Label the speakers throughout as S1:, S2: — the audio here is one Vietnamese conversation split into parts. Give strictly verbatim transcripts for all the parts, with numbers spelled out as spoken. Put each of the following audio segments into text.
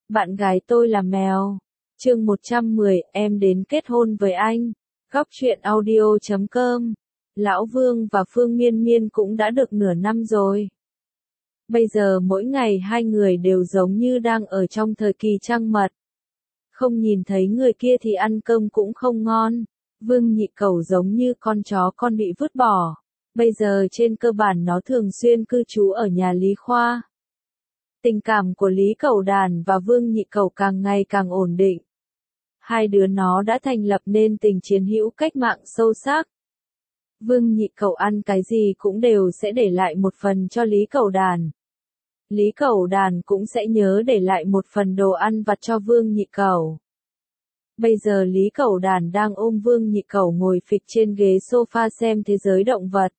S1: Bạn gái tôi là mèo. Chương một trăm mười, em đến kết hôn với anh. Góc truyện audio chấm com. Lão Vương và Phương Miên Miên cũng đã được nửa năm rồi. Bây giờ mỗi ngày hai người đều giống như đang ở trong thời kỳ trăng mật. Không nhìn thấy người kia thì ăn cơm cũng không ngon. Vương Nhị Cẩu giống như con chó con bị vứt bỏ. Bây giờ trên cơ bản nó thường xuyên cư trú ở nhà Lý Khoa. Tình cảm của Lý Cẩu Đàn và Vương Nhị Cẩu càng ngày càng ổn định. Hai đứa nó đã thành lập nên tình chiến hữu cách mạng sâu sắc. Vương Nhị Cẩu ăn cái gì cũng đều sẽ để lại một phần cho Lý Cẩu Đàn. Lý Cẩu Đàn cũng sẽ nhớ để lại một phần đồ ăn vặt cho Vương Nhị Cẩu. Bây giờ Lý Cẩu Đàn đang ôm Vương Nhị Cẩu ngồi phịch trên ghế sofa xem thế giới động vật.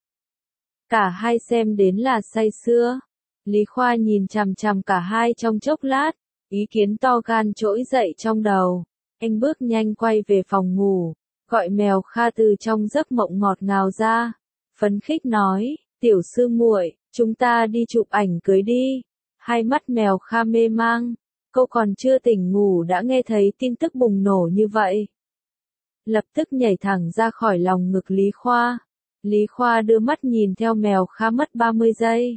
S1: Cả hai xem đến là say sưa. Lý Khoa nhìn chằm chằm cả hai trong chốc lát, ý kiến to gan trỗi dậy trong đầu. Anh bước nhanh quay về phòng ngủ, gọi Mèo Kha từ trong giấc mộng ngọt ngào ra, phấn khích nói, tiểu sư muội, chúng ta đi chụp ảnh cưới đi. Hai mắt Mèo Kha mê mang, cô còn chưa tỉnh ngủ đã nghe thấy tin tức bùng nổ như vậy. Lập tức nhảy thẳng ra khỏi lòng ngực Lý Khoa. Lý Khoa đưa mắt nhìn theo Mèo Kha mất ba mươi giây.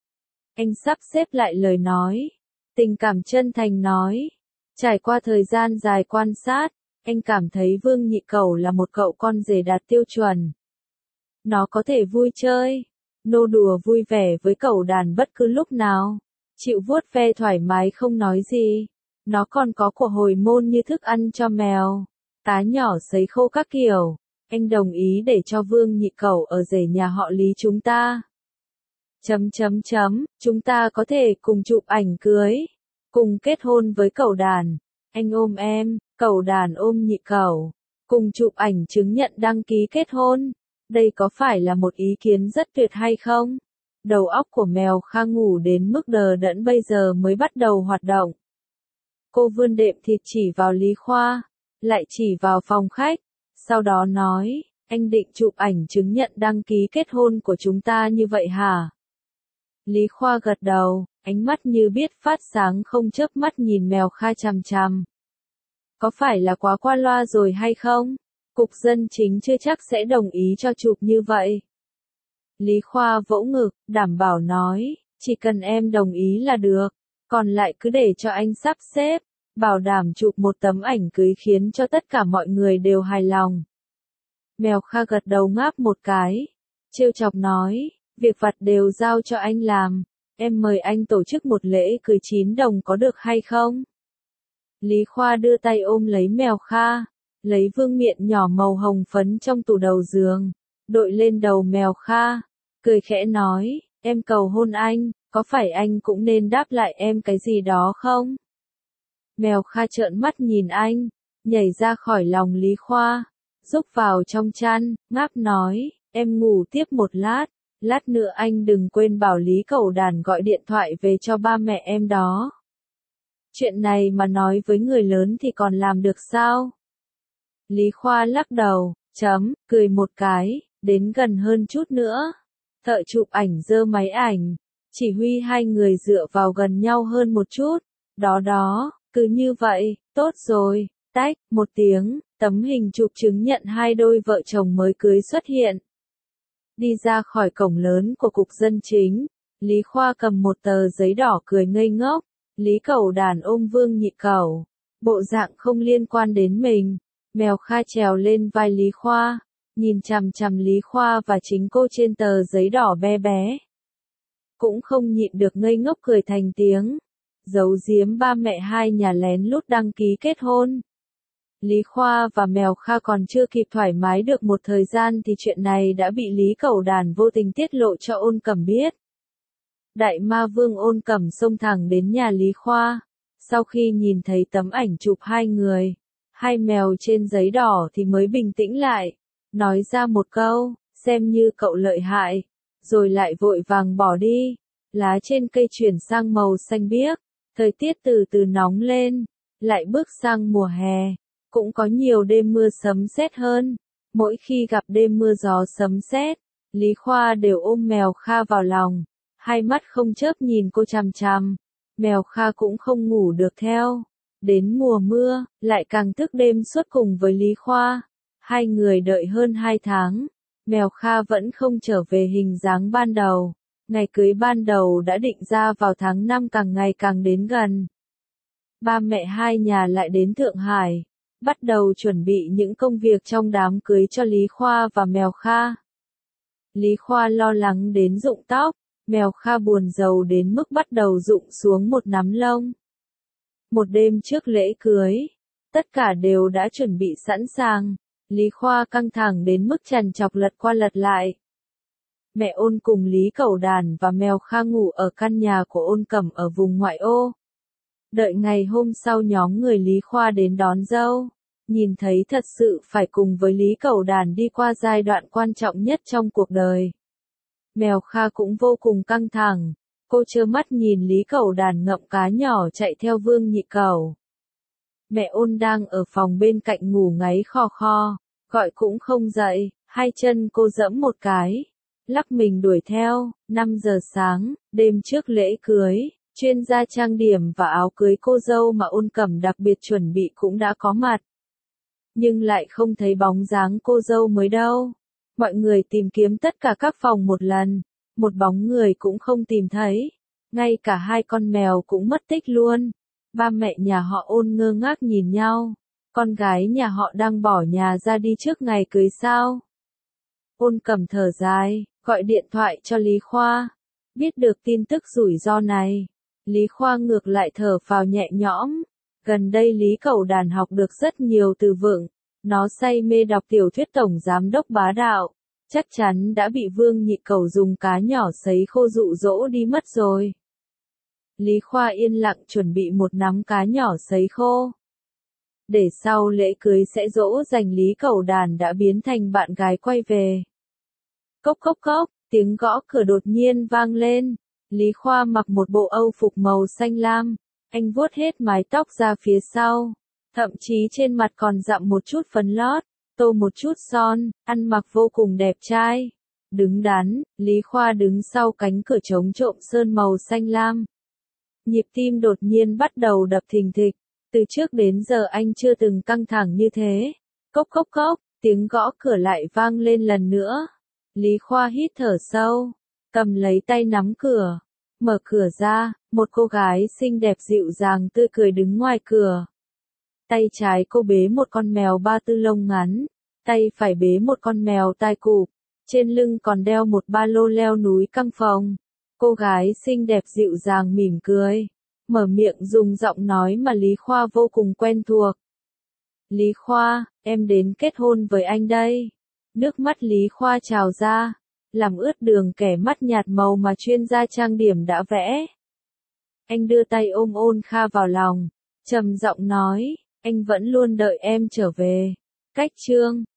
S1: Anh sắp xếp lại lời nói, tình cảm chân thành nói. Trải qua thời gian dài quan sát, anh cảm thấy Vương Nhị Cẩu là một cậu con rể đạt tiêu chuẩn. Nó có thể vui chơi, nô đùa vui vẻ với Cẩu Đàn bất cứ lúc nào, chịu vuốt ve thoải mái không nói gì. Nó còn có của hồi môn như thức ăn cho mèo, cá nhỏ sấy khô các kiểu. Anh đồng ý để cho Vương Nhị Cẩu ở rể nhà họ Lý chúng ta. Chấm chấm chấm, chúng ta có thể cùng chụp ảnh cưới, cùng kết hôn với Cẩu Đàn. Anh ôm em, Cẩu Đàn ôm Nhị Cẩu, cùng chụp ảnh chứng nhận đăng ký kết hôn. Đây có phải là một ý kiến rất tuyệt hay không? Đầu óc của Mèo Kha ngủ đến mức đờ đẫn bây giờ mới bắt đầu hoạt động. Cô vươn đệm thịt chỉ vào Lý Khoa, lại chỉ vào phòng khách, sau đó nói, anh định chụp ảnh chứng nhận đăng ký kết hôn của chúng ta như vậy hả? Lý Khoa gật đầu, ánh mắt như biết phát sáng không chớp mắt nhìn Mèo Kha chằm chằm. Có phải là quá qua loa rồi hay không? Cục Dân Chính chưa chắc sẽ đồng ý cho chụp như vậy. Lý Khoa vỗ ngực, đảm bảo nói, chỉ cần em đồng ý là được, còn lại cứ để cho anh sắp xếp, bảo đảm chụp một tấm ảnh cưới khiến cho tất cả mọi người đều hài lòng. Mèo Kha gật đầu ngáp một cái, trêu chọc nói, việc vặt đều giao cho anh làm, em mời anh tổ chức một lễ cưới chín đồng có được hay không? Lý Khoa đưa tay ôm lấy Mèo Kha, lấy vương miện nhỏ màu hồng phấn trong tủ đầu giường, đội lên đầu Mèo Kha, cười khẽ nói, em cầu hôn anh, có phải anh cũng nên đáp lại em cái gì đó không? Mèo Kha trợn mắt nhìn anh, nhảy ra khỏi lòng Lý Khoa, rúc vào trong chăn, ngáp nói, em ngủ tiếp một lát, lát nữa anh đừng quên bảo Lý Cẩu Đàn gọi điện thoại về cho ba mẹ em đó. Chuyện này mà nói với người lớn thì còn làm được sao? Lý Khoa lắc đầu, chấm, cười một cái, đến gần hơn chút nữa. Thợ chụp ảnh giơ máy ảnh, chỉ huy hai người dựa vào gần nhau hơn một chút. Đó đó, cứ như vậy, tốt rồi, tách, một tiếng, tấm hình chụp chứng nhận hai đôi vợ chồng mới cưới xuất hiện. Đi ra khỏi cổng lớn của Cục Dân Chính, Lý Khoa cầm một tờ giấy đỏ cười ngây ngốc. Lý Cẩu Đàn ôm Vương Nhị Cẩu, bộ dạng không liên quan đến mình. Mèo Kha trèo lên vai Lý Khoa, nhìn chằm chằm Lý Khoa và chính cô trên tờ giấy đỏ bé bé. Cũng không nhịn được ngây ngốc cười thành tiếng, giấu giếm ba mẹ hai nhà lén lút đăng ký kết hôn. Lý Khoa và Mèo Kha còn chưa kịp thoải mái được một thời gian thì chuyện này đã bị Lý Cẩu Đàn vô tình tiết lộ cho Ôn Cẩm biết. Đại ma vương Ôn Cẩm xông thẳng đến nhà Lý Khoa, sau khi nhìn thấy tấm ảnh chụp hai người, hai mèo trên giấy đỏ thì mới bình tĩnh lại, nói ra một câu, xem như cậu lợi hại, rồi lại vội vàng bỏ đi. Lá trên cây chuyển sang màu xanh biếc, thời tiết từ từ nóng lên, lại bước sang mùa hè, cũng có nhiều đêm mưa sấm sét hơn. Mỗi khi gặp đêm mưa gió sấm sét, Lý Khoa đều ôm Mèo Kha vào lòng, hai mắt không chớp nhìn cô chằm chằm. Mèo Kha cũng không ngủ được theo. Đến mùa mưa, lại càng thức đêm suốt cùng với Lý Khoa. Hai người đợi hơn hai tháng. Mèo Kha vẫn không trở về hình dáng ban đầu. Ngày cưới ban đầu đã định ra vào tháng năm càng ngày càng đến gần. Ba mẹ hai nhà lại đến Thượng Hải, bắt đầu chuẩn bị những công việc trong đám cưới cho Lý Khoa và Mèo Kha. Lý Khoa lo lắng đến rụng tóc, Mèo Kha buồn rầu đến mức bắt đầu rụng xuống một nắm lông. Một đêm trước lễ cưới, tất cả đều đã chuẩn bị sẵn sàng, Lý Khoa căng thẳng đến mức trằn trọc lật qua lật lại. Mẹ Ôn cùng Lý Cẩu Đàn và Mèo Kha ngủ ở căn nhà của Ôn Cẩm ở vùng ngoại ô. Đợi ngày hôm sau nhóm người Lý Khoa đến đón dâu, nhìn thấy thật sự phải cùng với Lý Cẩu Đàn đi qua giai đoạn quan trọng nhất trong cuộc đời. Mèo Kha cũng vô cùng căng thẳng, cô trơ mắt nhìn Lý Cẩu Đàn ngậm cá nhỏ chạy theo Vương Nhị Cẩu. Mẹ Ôn đang ở phòng bên cạnh ngủ ngáy khò khò, gọi cũng không dậy, hai chân cô giẫm một cái, lắc mình đuổi theo. Năm giờ sáng, đêm trước lễ cưới, chuyên gia trang điểm và áo cưới cô dâu mà Ôn Cẩm đặc biệt chuẩn bị cũng đã có mặt. Nhưng lại không thấy bóng dáng cô dâu mới đâu. Mọi người tìm kiếm tất cả các phòng một lần, một bóng người cũng không tìm thấy. Ngay cả hai con mèo cũng mất tích luôn. Ba mẹ nhà họ Ôn ngơ ngác nhìn nhau. Con gái nhà họ đang bỏ nhà ra đi trước ngày cưới sao? Ôn Cẩm thở dài, gọi điện thoại cho Lý Khoa. Biết được tin tức rủi ro này, Lý Khoa ngược lại thở phào nhẹ nhõm. Gần đây Lý Cẩu Đàn học được rất nhiều từ vựng. Nó say mê đọc tiểu thuyết Tổng Giám đốc Bá Đạo. Chắc chắn đã bị Vương Nhị Cẩu dùng cá nhỏ sấy khô dụ dỗ đi mất rồi. Lý Khoa yên lặng chuẩn bị một nắm cá nhỏ sấy khô. Để sau lễ cưới sẽ dỗ dành Lý Cẩu Đàn đã biến thành bạn gái quay về. Cốc cốc cốc, tiếng gõ cửa đột nhiên vang lên. Lý Khoa mặc một bộ âu phục màu xanh lam. Anh vuốt hết mái tóc ra phía sau. Thậm chí trên mặt còn dặm một chút phấn lót, tô một chút son, ăn mặc vô cùng đẹp trai. Đứng đắn, Lý Khoa đứng sau cánh cửa chống trộm sơn màu xanh lam. Nhịp tim đột nhiên bắt đầu đập thình thịch. Từ trước đến giờ anh chưa từng căng thẳng như thế. Cốc cốc cốc, tiếng gõ cửa lại vang lên lần nữa. Lý Khoa hít thở sâu, cầm lấy tay nắm cửa. Mở cửa ra, một cô gái xinh đẹp dịu dàng tươi cười đứng ngoài cửa. Tay trái cô bế một con mèo ba tư lông ngắn, tay phải bế một con mèo tai cụp, trên lưng còn đeo một ba lô leo núi căng phồng. Cô gái xinh đẹp dịu dàng mỉm cười, mở miệng dùng giọng nói mà Lý Khoa vô cùng quen thuộc. Lý Khoa, em đến kết hôn với anh đây. Nước mắt Lý Khoa trào ra, làm ướt đường kẻ mắt nhạt màu mà chuyên gia trang điểm đã vẽ. Anh đưa tay ôm Ôn Kha vào lòng, trầm giọng nói, anh vẫn luôn đợi em trở về. Cách chương